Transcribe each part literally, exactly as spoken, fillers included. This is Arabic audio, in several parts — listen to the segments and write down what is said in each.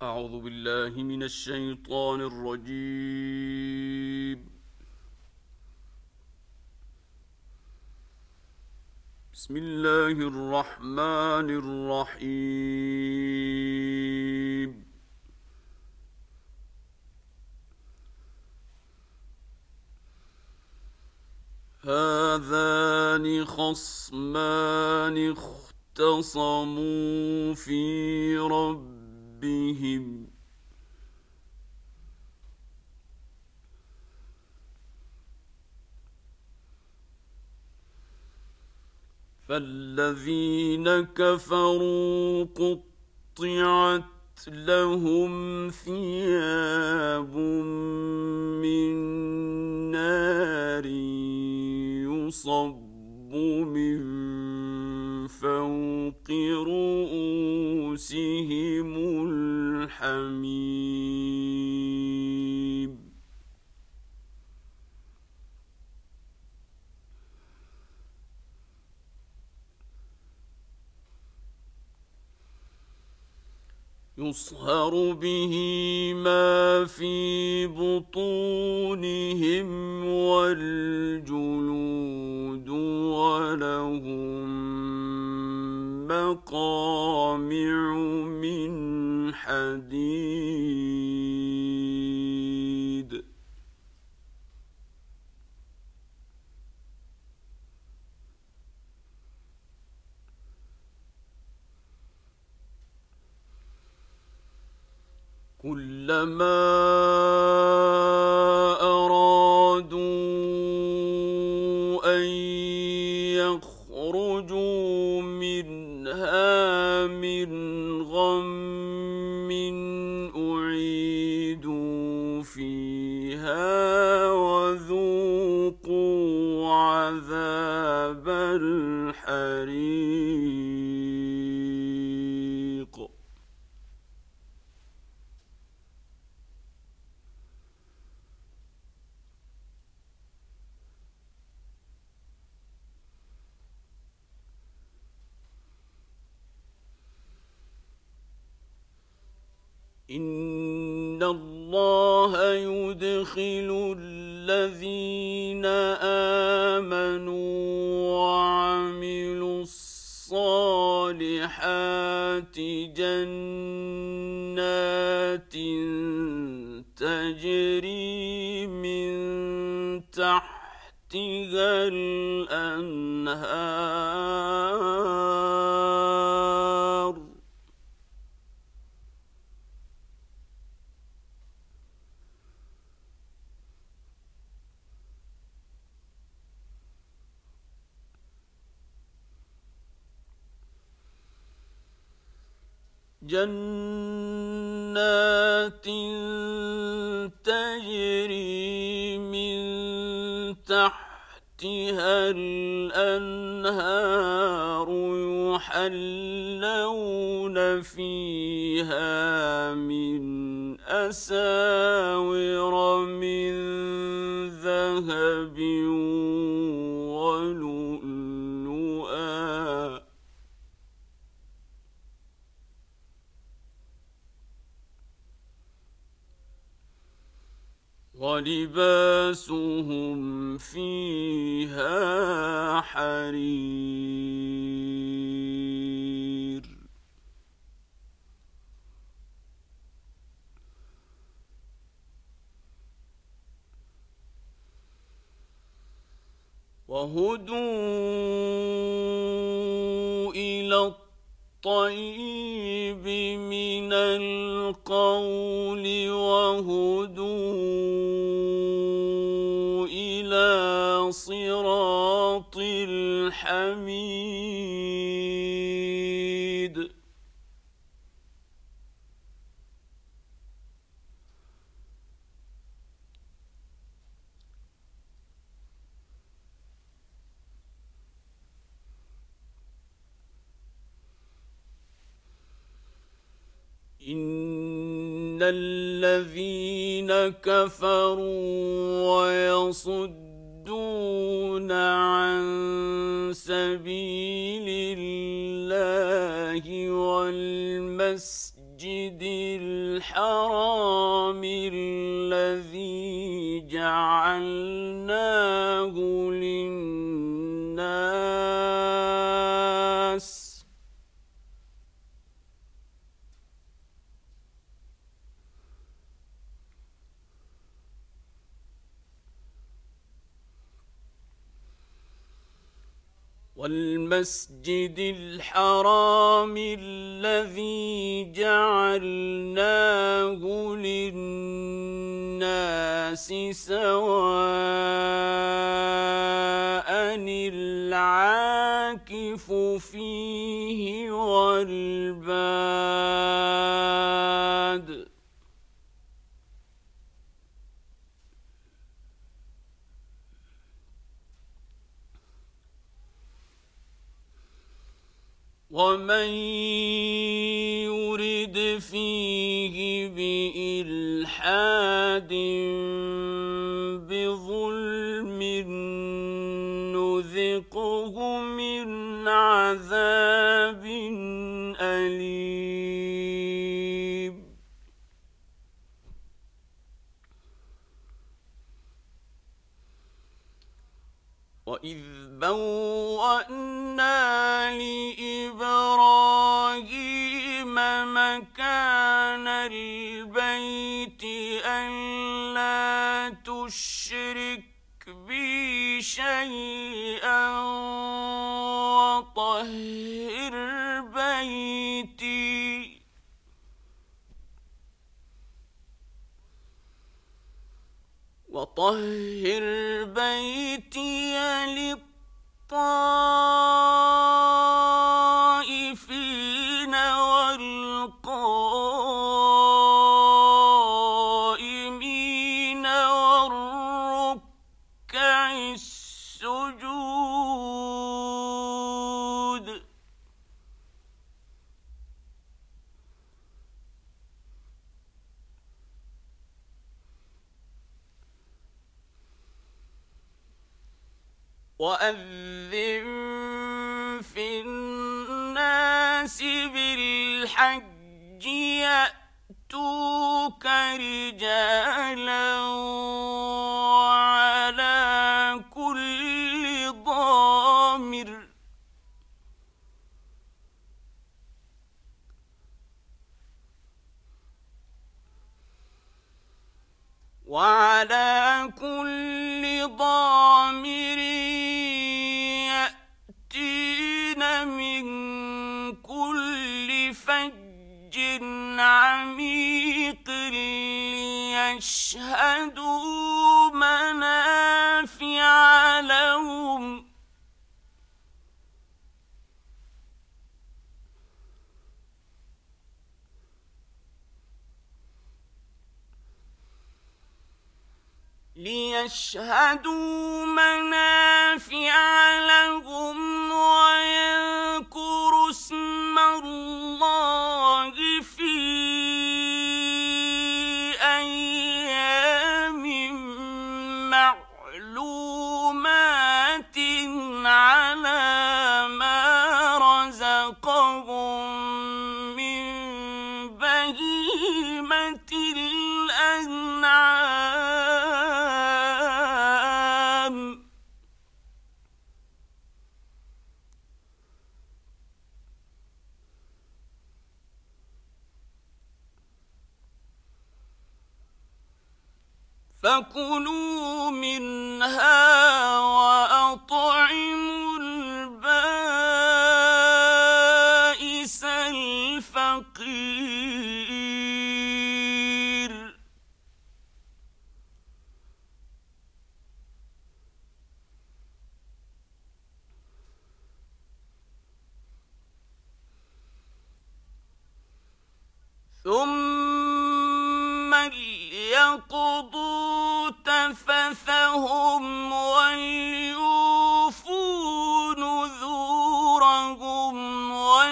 أعوذ بالله من الشيطان الرجيم. بسم الله الرحمن الرحيم. هذان خصمان اختصموا في ربهم فالذين كفروا قطعت لهم ثياب من نار يصب من فوق رؤوسهم الحميم يصهر به ما في بطونهم والجلود ولهم مقامع من حديد كلما أرادوا أن يخرجوا منها من غم أعيدوا فيها وذوقوا عذاب الحريق إن الله يدخل الذين آمنوا وعملوا الصالحات جنات تجري من تحتها الأنهار جنات تجري من تحتها الأنهار يحلون فيها من أساور من ذهب ولؤلؤا ولباسهم فيها حرير وهدوا إلى الطيب من القول وهدوا إلى صراط الحميد إن الذين كفروا ويصدون عن سبيل الله والمسجد الحرام الذي جعلناه للناس والمسجد الحرام الذي جعلناه للناس سواء العاكف فيه والباد ومن يرد فيه بإلحاد بظلم نذقه من عذاب أليم وإذ بوأنا لإبراهيم مكان البيت ألا تشرك بي شيئا وطهر بيتي وطهر بيتي للطائفين والقائمين والركع السجود وأذن في الناس بالحج يأتوك رجالا وعلى كل ضامر وعلى كل ضامر يأتين من كل فج عميق ليشهدوا منافع لهم ليشهدوا منافع لهم ويذكروا اسم الله في أيام معلومات على ما رزقهم من بهيمة الأنعام فكلوا منها وأطعموا البائس الفقير ثم ليقضوا تفثهم وليوفوا نذورهم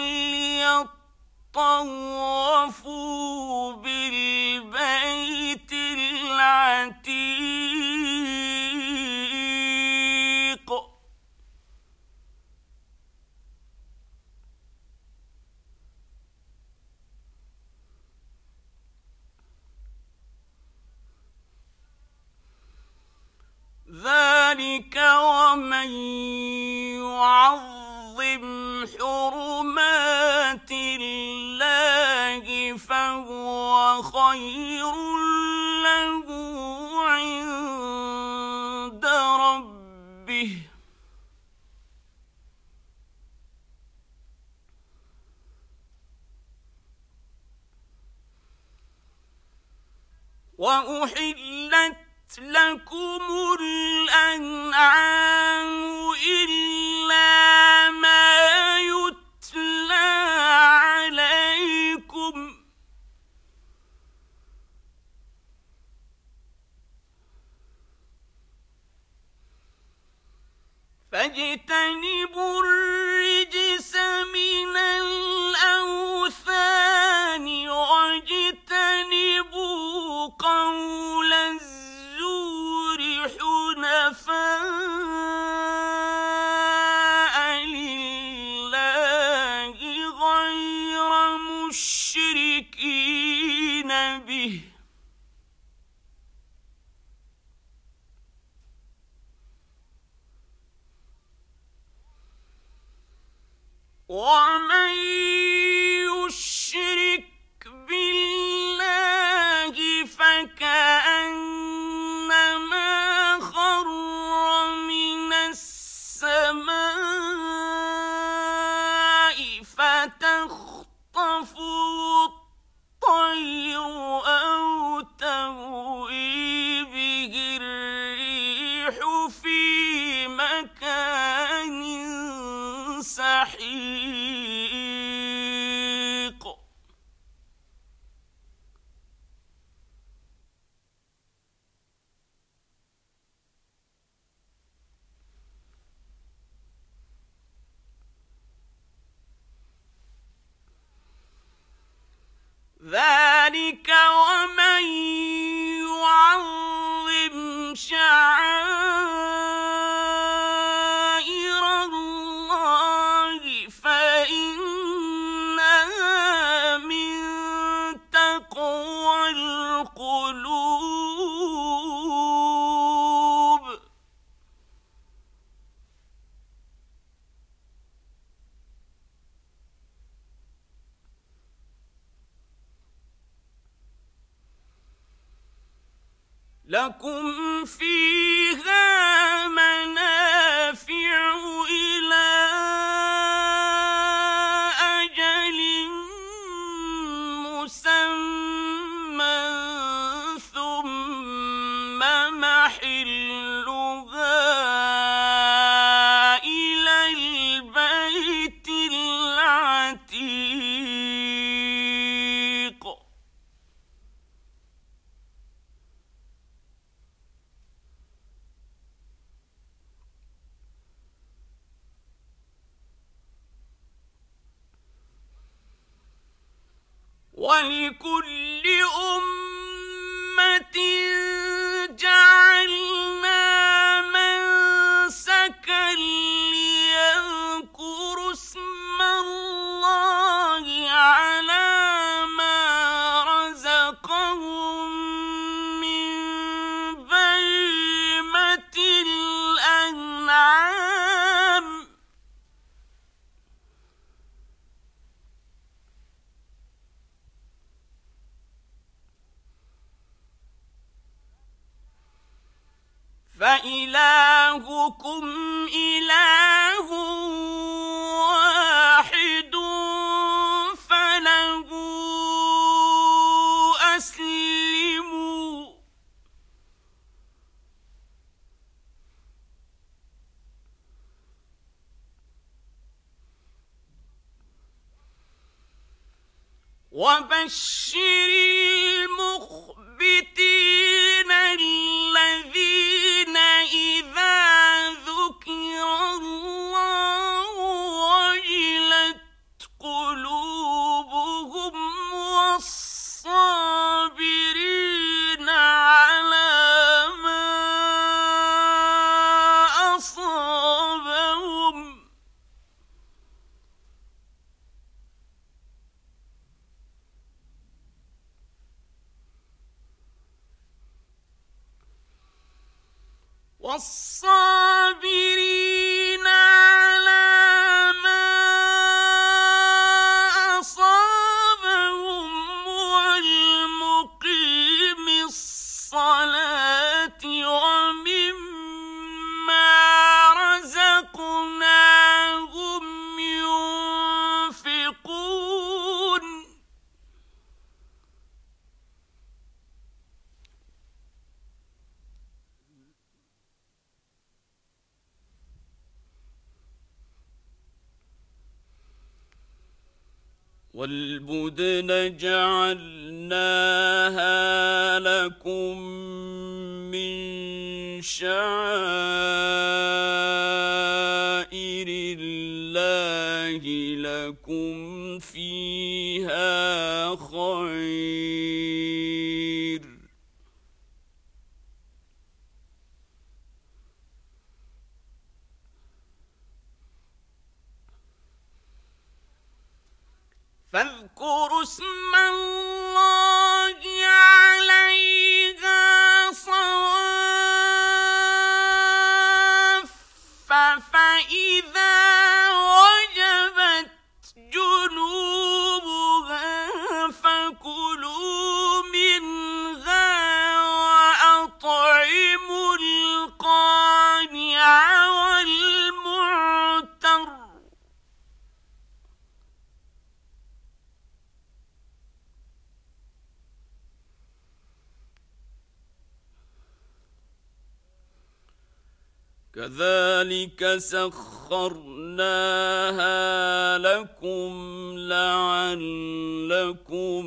وليطوفوا بالبيت العتيق ومن يعظم حرمات الله فهو خير له عند ربه وأحلت لكم الأنعام إلا ما يتلى عليكم فاجتنبوا الرجس من الأوثان واجتنبوا قول الزور حنفاء لله غير مشركين به ومن يشرك بالله فكأنما خر من السماء فتخطفه الطير أو تهوي به الريح في مكان سحيق ذلك ومن يعظم شعائر الله فإنها من تقوى القلوب لكم فيها منافع إلى أجل مسمى ثم محلها إلى البيت العتيق ولكل أمة جعلنا منسكا ليذكروا اسم الله على ما رزقهم من بهيمة الأنعام فإلهكم إله واحد فله أسلموا وبشر المخبتين الذين إذا ذكر الله وجلت قلوبهم والصابرين على ما أصابهم والصابرين وَالْبُدْنَ جَعَلْنَاهَا لَكُم مِّن شَعَائِرِ اللَّهِ لَكُمْ فِيهَا خَيْرٌ ۖ فاذكروا اسم الله عليها صواف فإذا وجبت جنوبها فكلوا منها وأطعموا القانع والمعتر كذلك سخرناها لكم لعلكم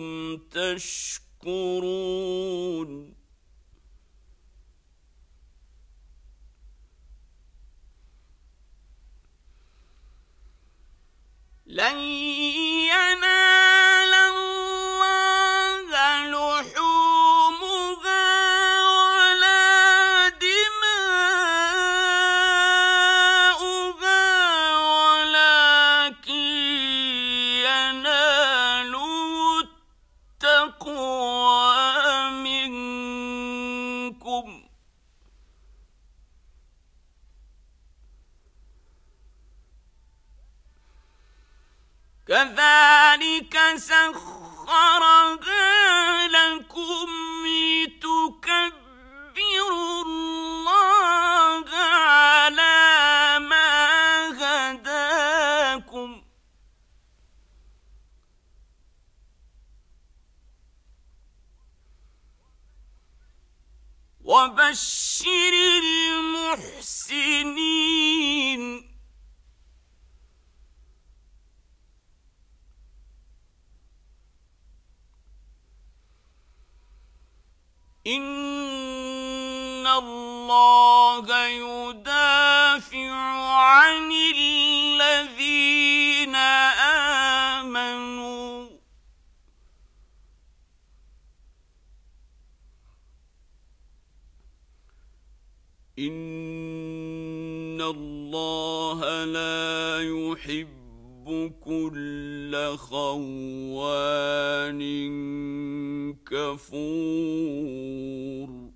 تشكرون لن ينال الله لحومها ولا دماؤها ولكن يناله التقوى منكم كذلك سخرها لكم لتكبروا الله على ما هداكم وبشر المحسنين إن الله يدافع عن الذين آمنوا إن الله لا يحب كل خوان كفور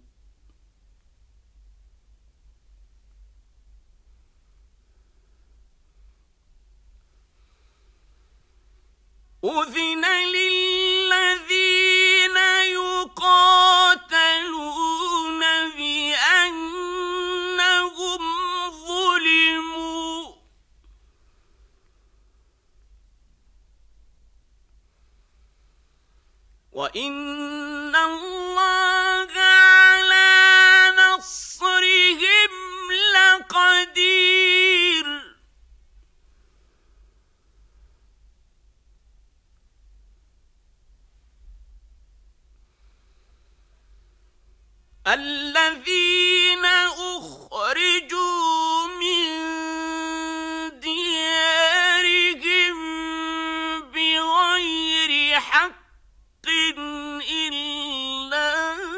أذن للذين يقاتلون بأنهم ظلموا وإن الله على نصرهم لقدير الذين أخرجوا من ديارهم بغير حق إلا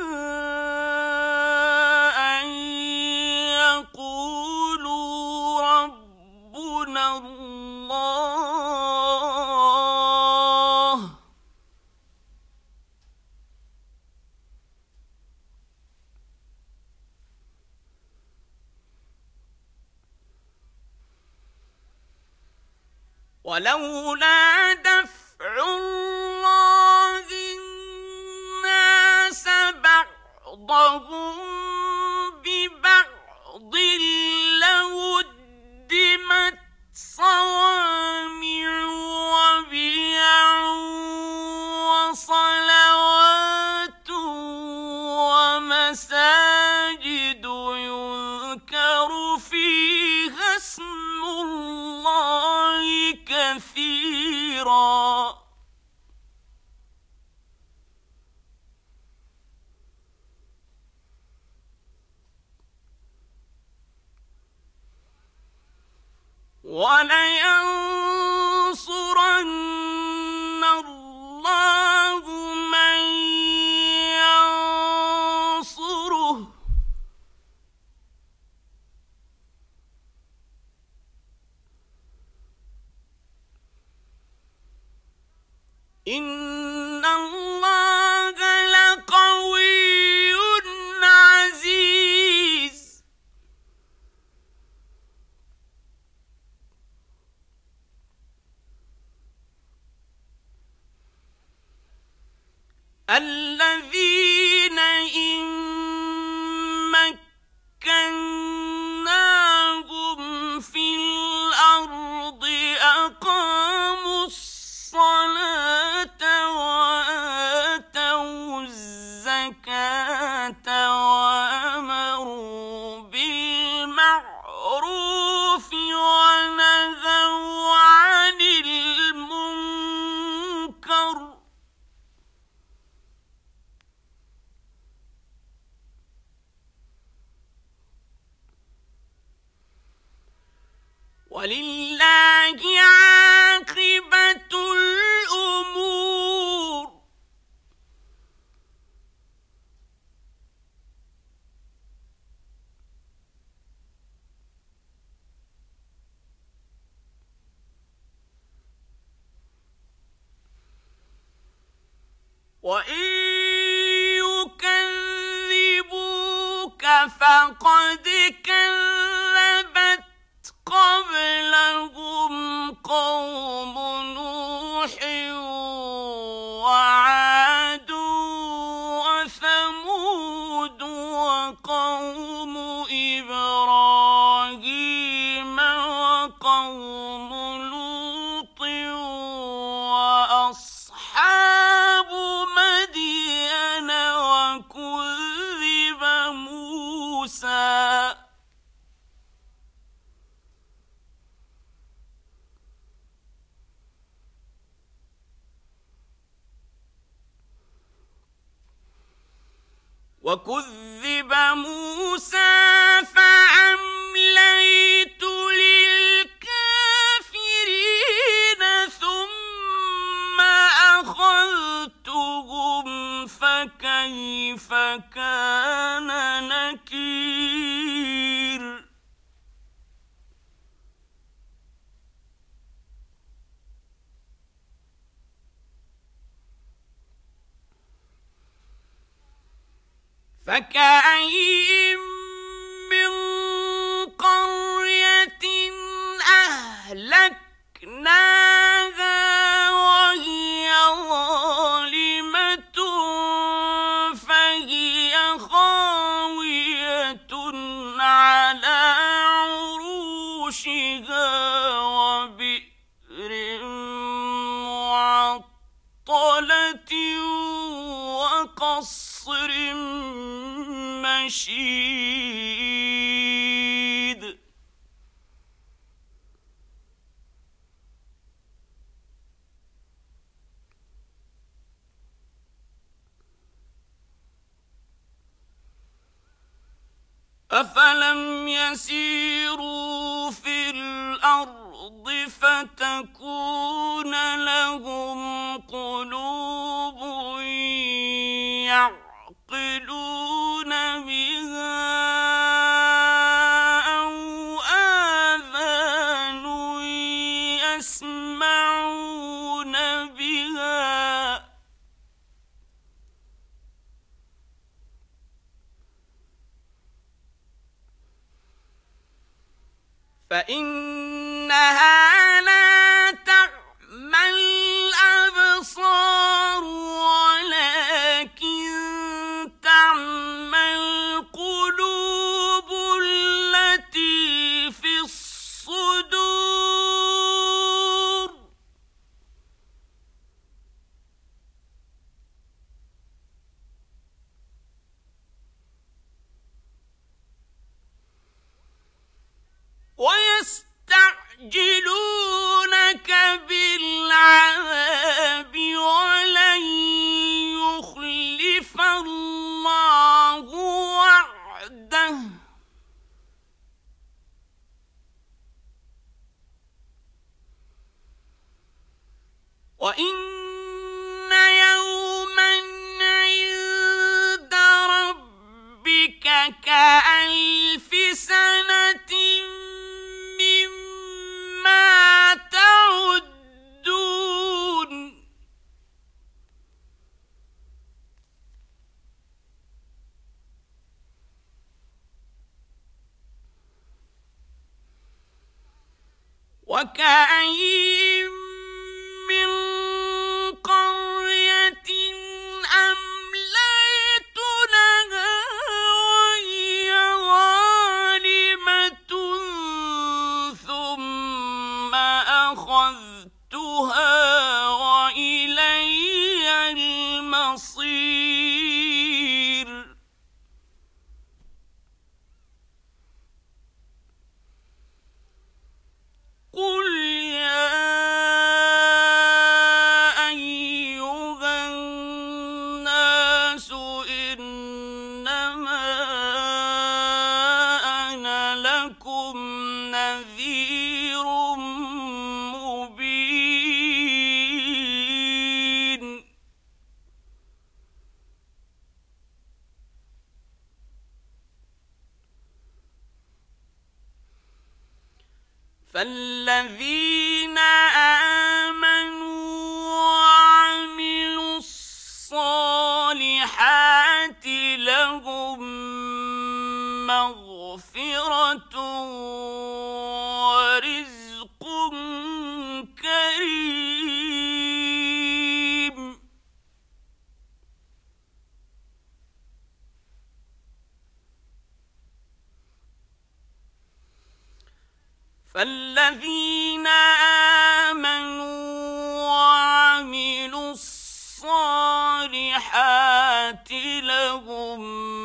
أن يقولوا ربنا الله ولولا دفع الله الناس بعضهم ببعض لهدمت صوامع وبيع وصلوات ومساجد يذكر فيها اسم الله كثيرا وَلَيَنصُرَنَّ اللَّهُ مَن يَنصُرُهُ ۗ إِنَّ اللَّهَ لَقَوِيٌّ عَزِيزٌ. الَّذِينَ إِن مَّكَّنَّاهُمْ فِي الْأَرْضِ أَقَامُوا الصَّلَاةَ وَآتَوُا الزَّكَاةَ وَأَمَرُوا بِالْمَعْرُوفِ وَنَهَوْا عَنِ الْمُنكَرِ ۗ وَلِلَّهِ عَاقِبَةُ الْأُمُورِ. وَإِن يُكَذِّبُوكَ فَقَدْ كَذَّبَتْ قَبْلَهُمْ قَوْمُ نُوحٍ وَعَادٌ وَثَمُودُ وَقَوْمُ إِبْرَاهِيمَ وَقَوْمُ لُوطٍ وَأَصْحَابُ مَدْيَنَ وَكُذِّبَ مُوسَىٰ وَكُذِّبَ مُوسَىٰ فَأَمْلَيْتُ لِلْكَافِرِينَ ثُمَّ أَخَذْتُهُمْ فَكَيْفَ كَانَ نَكِيرِ. فَكَأَيِّن مِّن قَرْيَةٍ أَهْلَكْنَاهَا وَهِيَ ظَالِمَةٌ فَهِيَ خَاوِيَةٌ عَلَىٰ عُرُوشِهَا وَبِئْرٍ مُّعَطَّلَةٍ وَقَصْرٍ مَّشِيدٍ. أَفَلَمْ يَسِيرُوا فِي الْأَرْضِ فَتَكُونَ لَهُمْ قُلُوبٌ يَعْقِلُونَ بِهَا أَوْ آذَانٌ يَسْمَعُونَ بِهَا ۖ فَإِنَّهَا لَا تَعْمَى الْأَبْصَارُ وَلَٰكِن تَعْمَى الْقُلُوبُ الَّتِي فِي الصُّدُورِ. وَيَسْتَعْجِلُونَكَ وكأين من قرية أمليت لها وهي ظالمة ثم أخذتها وإلي المصير. قل يا أيها الناس إنما أنا لكم نذير مبين. فالذين آمنوا وعملوا الصالحات لهم مغفرة ورزق كريم. فالذين آمنوا وعملوا الصالحات لهم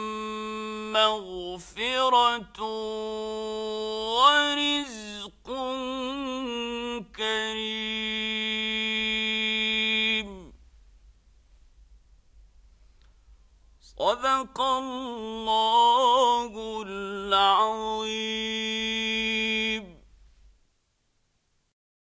مغفرة ورزق كريم. صدق الله